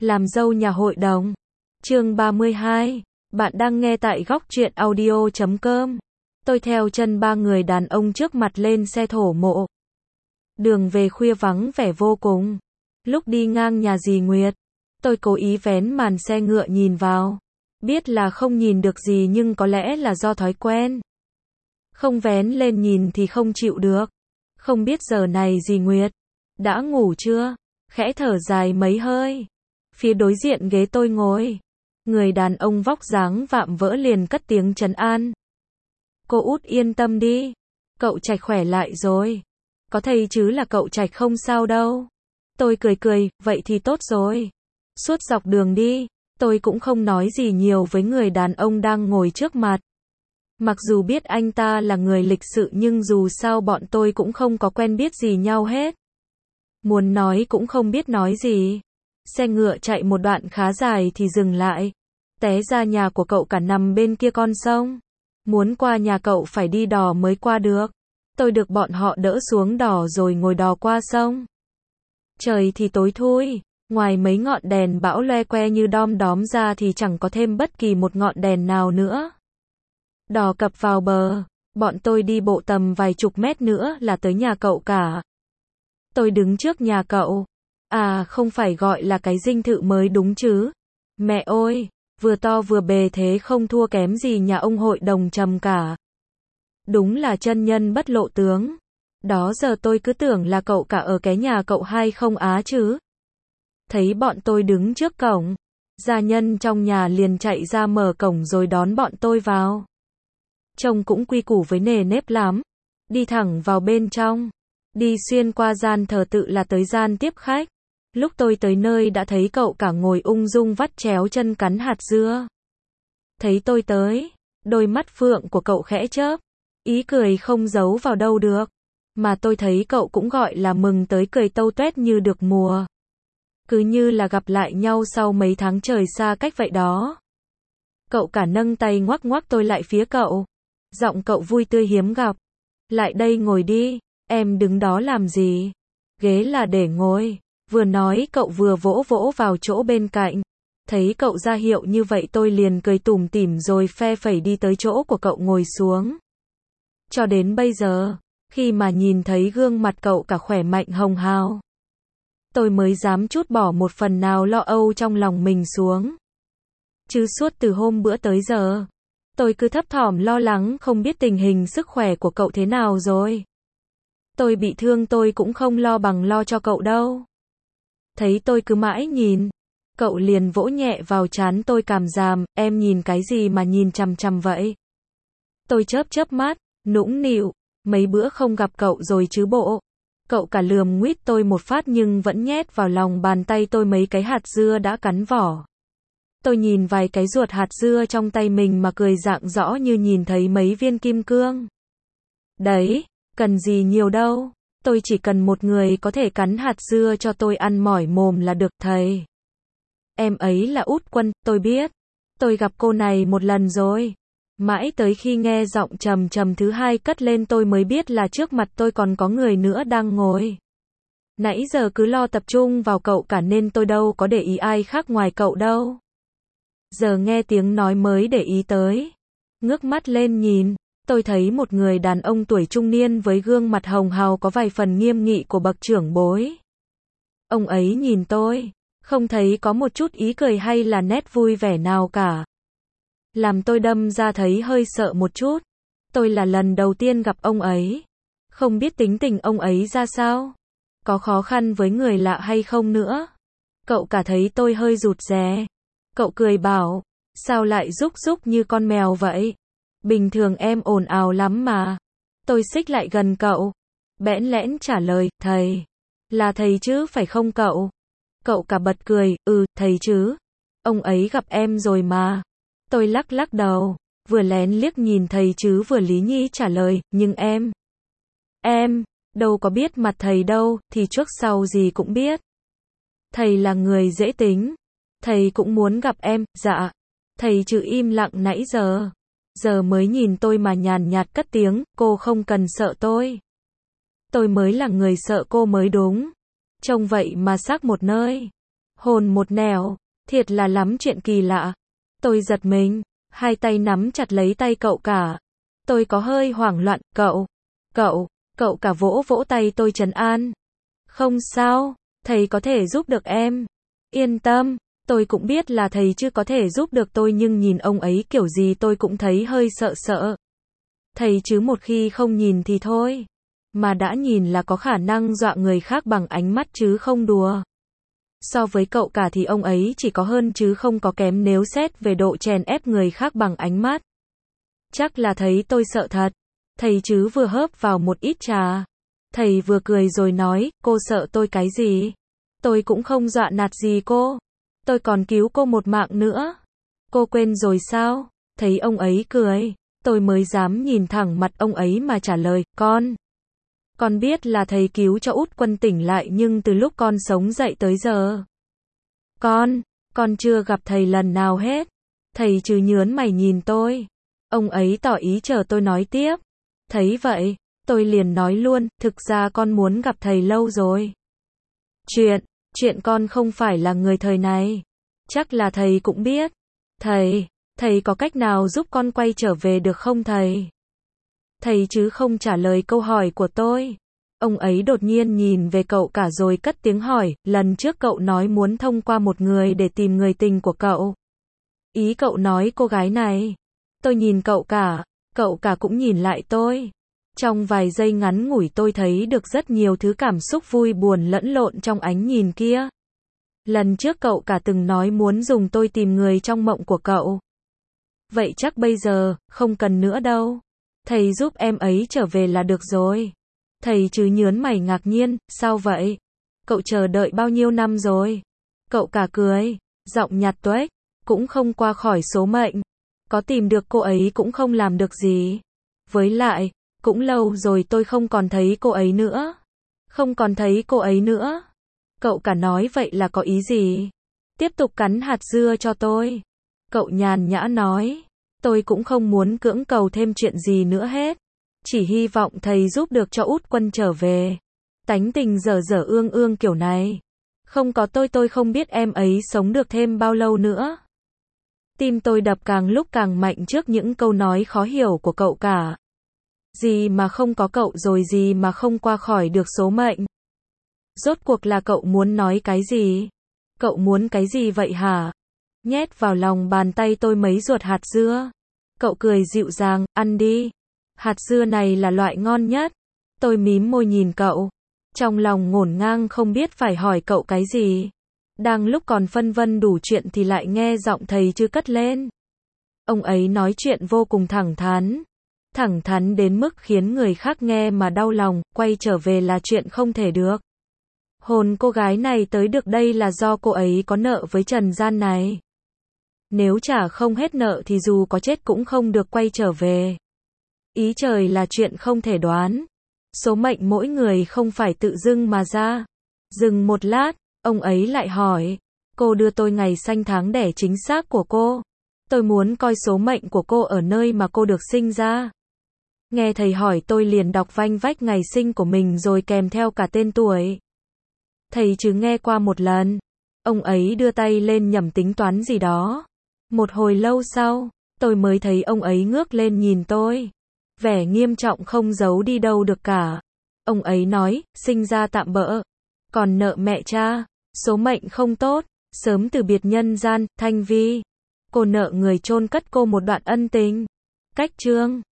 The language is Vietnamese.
Làm dâu nhà hội đồng. Chương 32. Bạn đang nghe tại góc truyện audio.com. Tôi theo chân ba người đàn ông trước mặt lên xe thổ mộ. Đường về khuya vắng vẻ vô cùng. Lúc đi ngang nhà dì Nguyệt, tôi cố ý vén màn xe ngựa nhìn vào. Biết là không nhìn được gì nhưng có lẽ là do thói quen. Không vén lên nhìn thì không chịu được. Không biết giờ này dì Nguyệt đã ngủ chưa? Khẽ thở dài mấy hơi. Phía đối diện ghế tôi ngồi, người đàn ông vóc dáng vạm vỡ liền cất tiếng trấn an. Cô út yên tâm đi, cậu Trạch khỏe lại rồi. Có thầy chứ là cậu Trạch không sao đâu. Tôi cười cười, vậy thì tốt rồi. Suốt dọc đường đi, tôi cũng không nói gì nhiều với người đàn ông đang ngồi trước mặt. Mặc dù biết anh ta là người lịch sự nhưng dù sao bọn tôi cũng không có quen biết gì nhau hết. Muốn nói cũng không biết nói gì. Xe ngựa chạy một đoạn khá dài thì dừng lại. Té ra nhà của cậu cả nằm bên kia con sông. Muốn qua nhà cậu phải đi đò mới qua được. Tôi được bọn họ đỡ xuống đò rồi ngồi đò qua sông. Trời thì tối thui, ngoài mấy ngọn đèn bão loe que như đom đóm ra thì chẳng có thêm bất kỳ một ngọn đèn nào nữa. Đò cập vào bờ, bọn tôi đi bộ tầm vài chục mét nữa là tới nhà cậu cả. Tôi đứng trước nhà cậu. À, không phải gọi là cái dinh thự mới đúng chứ. Mẹ ơi, vừa to vừa bề thế không thua kém gì nhà ông hội đồng Trầm cả. Đúng là chân nhân bất lộ tướng. Đó giờ tôi cứ tưởng là cậu cả ở cái nhà cậu hai không á chứ. Thấy bọn tôi đứng trước cổng, gia nhân trong nhà liền chạy ra mở cổng rồi đón bọn tôi vào. Trông cũng quy củ với nề nếp lắm. Đi thẳng vào bên trong. Đi xuyên qua gian thờ tự là tới gian tiếp khách. Lúc tôi tới nơi đã thấy cậu cả ngồi ung dung vắt chéo chân cắn hạt dưa. Thấy tôi tới, đôi mắt phượng của cậu khẽ chớp. Ý cười không giấu vào đâu được. Mà tôi thấy cậu cũng gọi là mừng tới cười tâu tuét như được mùa. Cứ như là gặp lại nhau sau mấy tháng trời xa cách vậy đó. Cậu cả nâng tay ngoắc ngoắc tôi lại phía cậu. Giọng cậu vui tươi hiếm gặp. Lại đây ngồi đi, em đứng đó làm gì? Ghế là để ngồi. Vừa nói cậu vừa vỗ vỗ vào chỗ bên cạnh. Thấy cậu ra hiệu như vậy tôi liền cười tủm tỉm rồi phe phẩy đi tới chỗ của cậu ngồi xuống. Cho đến bây giờ, khi mà nhìn thấy gương mặt cậu cả khỏe mạnh hồng hào, tôi mới dám trút bỏ một phần nào lo âu trong lòng mình xuống. Chứ suốt từ hôm bữa tới giờ, tôi cứ thấp thỏm lo lắng không biết tình hình sức khỏe của cậu thế nào rồi. Tôi bị thương tôi cũng không lo bằng lo cho cậu đâu. Thấy tôi cứ mãi nhìn, cậu liền vỗ nhẹ vào trán tôi càm ràm, em nhìn cái gì mà nhìn chằm chằm vậy? Tôi chớp chớp mắt, nũng nịu, mấy bữa không gặp cậu rồi chứ bộ. Cậu cả lườm nguýt tôi một phát nhưng vẫn nhét vào lòng bàn tay tôi mấy cái hạt dưa đã cắn vỏ. Tôi nhìn vài cái ruột hạt dưa trong tay mình mà cười rạng rõ như nhìn thấy mấy viên kim cương. Đấy, cần gì nhiều đâu. Tôi chỉ cần một người có thể cắn hạt dưa cho tôi ăn mỏi mồm là được thầy. Em ấy là Út Quân, tôi biết. Tôi gặp cô này một lần rồi. Mãi tới khi nghe giọng trầm trầm thứ hai cất lên tôi mới biết là trước mặt tôi còn có người nữa đang ngồi. Nãy giờ cứ lo tập trung vào cậu cả nên tôi đâu có để ý ai khác ngoài cậu đâu. Giờ nghe tiếng nói mới để ý tới. Ngước mắt lên nhìn. Tôi thấy một người đàn ông tuổi trung niên với gương mặt hồng hào có vài phần nghiêm nghị của bậc trưởng bối. Ông ấy nhìn tôi, không thấy có một chút ý cười hay là nét vui vẻ nào cả. Làm tôi đâm ra thấy hơi sợ một chút. Tôi là lần đầu tiên gặp ông ấy. Không biết tính tình ông ấy ra sao. Có khó khăn với người lạ hay không nữa. Cậu cả thấy tôi hơi rụt rè. Cậu cười bảo, sao lại rúc rúc như con mèo vậy? Bình thường em ồn ào lắm mà. Tôi xích lại gần cậu. Bẽn lẽn trả lời, thầy. Là thầy chứ phải không cậu? Cậu cả bật cười, thầy chứ. Ông ấy gặp em rồi mà. Tôi lắc lắc đầu, vừa lén liếc nhìn thầy chứ vừa lý nhí trả lời, nhưng em, đâu có biết mặt thầy đâu, thì trước sau gì cũng biết. Thầy là người dễ tính. Thầy cũng muốn gặp em, dạ. Thầy chứ im lặng nãy giờ. Giờ mới nhìn tôi mà nhàn nhạt cất tiếng, cô không cần sợ tôi. Tôi mới là người sợ cô mới đúng. Trông vậy mà xác một nơi. Hồn một nẻo, thiệt là lắm chuyện kỳ lạ. Tôi giật mình, hai tay nắm chặt lấy tay cậu cả. Tôi có hơi hoảng loạn, cậu cả vỗ vỗ tay tôi trấn an. Không sao, thầy có thể giúp được em. Yên tâm, tôi cũng biết là thầy chưa có thể giúp được tôi nhưng nhìn ông ấy kiểu gì tôi cũng thấy hơi sợ sợ. Thầy chứ một khi không nhìn thì thôi. Mà đã nhìn là có khả năng dọa người khác bằng ánh mắt chứ không đùa. So với cậu cả thì ông ấy chỉ có hơn chứ không có kém nếu xét về độ chèn ép người khác bằng ánh mắt. Chắc là thấy tôi sợ thật. Thầy chứ vừa hớp vào một ít trà. Thầy vừa cười rồi nói, cô sợ tôi cái gì? Tôi cũng không dọa nạt gì cô. Tôi còn cứu cô một mạng nữa. Cô quên rồi sao? Thấy ông ấy cười, tôi mới dám nhìn thẳng mặt ông ấy mà trả lời, con biết là thầy cứu cho Út Quân tỉnh lại nhưng từ lúc con sống dậy tới giờ. Con chưa gặp thầy lần nào hết. Thầy chứ nhớn mày nhìn tôi. Ông ấy tỏ ý chờ tôi nói tiếp. Thấy vậy, tôi liền nói luôn, thực ra con muốn gặp thầy lâu rồi. Chuyện con không phải là người thời này. Chắc là thầy cũng biết. Thầy có cách nào giúp con quay trở về được không thầy? Thầy chứ không trả lời câu hỏi của tôi. Ông ấy đột nhiên nhìn về cậu cả rồi cất tiếng hỏi, lần trước cậu nói muốn thông qua một người để tìm người tình của cậu. Ý cậu nói cô gái này. Tôi nhìn cậu cả cũng nhìn lại tôi. Trong vài giây ngắn ngủi tôi thấy được rất nhiều thứ cảm xúc vui buồn lẫn lộn trong ánh nhìn kia. Lần trước cậu cả từng nói muốn dùng tôi tìm người trong mộng của cậu. Vậy chắc bây giờ, không cần nữa đâu. Thầy giúp em ấy trở về là được rồi. Thầy chứ nhớn mày ngạc nhiên, sao vậy? Cậu chờ đợi bao nhiêu năm rồi? Cậu cả cười, giọng nhạt tuếch, cũng không qua khỏi số mệnh. Có tìm được cô ấy cũng không làm được gì. Với lại, cũng lâu rồi tôi không còn thấy cô ấy nữa. Cậu cả nói vậy là có ý gì? Tiếp tục cắn hạt dưa cho tôi. Cậu nhàn nhã nói, tôi cũng không muốn cưỡng cầu thêm chuyện gì nữa hết. Chỉ hy vọng thầy giúp được cho Út Quân trở về. Tánh tình dở dở ương ương kiểu này. Không có tôi không biết em ấy sống được thêm bao lâu nữa. Tim tôi đập càng lúc càng mạnh trước những câu nói khó hiểu của cậu cả. Gì mà không có cậu rồi gì mà không qua khỏi được số mệnh. Rốt cuộc là cậu muốn nói cái gì? Cậu muốn cái gì vậy hả? Nhét vào lòng bàn tay tôi mấy ruột hạt dưa. Cậu cười dịu dàng, ăn đi. Hạt dưa này là loại ngon nhất. Tôi mím môi nhìn cậu. Trong lòng ngổn ngang không biết phải hỏi cậu cái gì. Đang lúc còn phân vân đủ chuyện thì lại nghe giọng thầy chứ cất lên. Ông ấy nói chuyện vô cùng thẳng thắn. Thẳng thắn đến mức khiến người khác nghe mà đau lòng, quay trở về là chuyện không thể được. Hồn cô gái này tới được đây là do cô ấy có nợ với trần gian này. Nếu trả không hết nợ thì dù có chết cũng không được quay trở về. Ý trời là chuyện không thể đoán. Số mệnh mỗi người không phải tự dưng mà ra. Dừng một lát, ông ấy lại hỏi. Cô đưa tôi ngày sinh tháng đẻ chính xác của cô. Tôi muốn coi số mệnh của cô ở nơi mà cô được sinh ra. Nghe thầy hỏi tôi liền đọc vanh vách ngày sinh của mình rồi kèm theo cả tên tuổi. Thầy chứ nghe qua một lần. Ông ấy đưa tay lên nhẩm tính toán gì đó. Một hồi lâu sau, tôi mới thấy ông ấy ngước lên nhìn tôi. Vẻ nghiêm trọng không giấu đi đâu được cả. Ông ấy nói, sinh ra tạm bợ. Còn nợ mẹ cha, số mệnh không tốt, sớm từ biệt nhân gian, Thanh Vi. Cô nợ người chôn cất cô một đoạn ân tình. Cách chương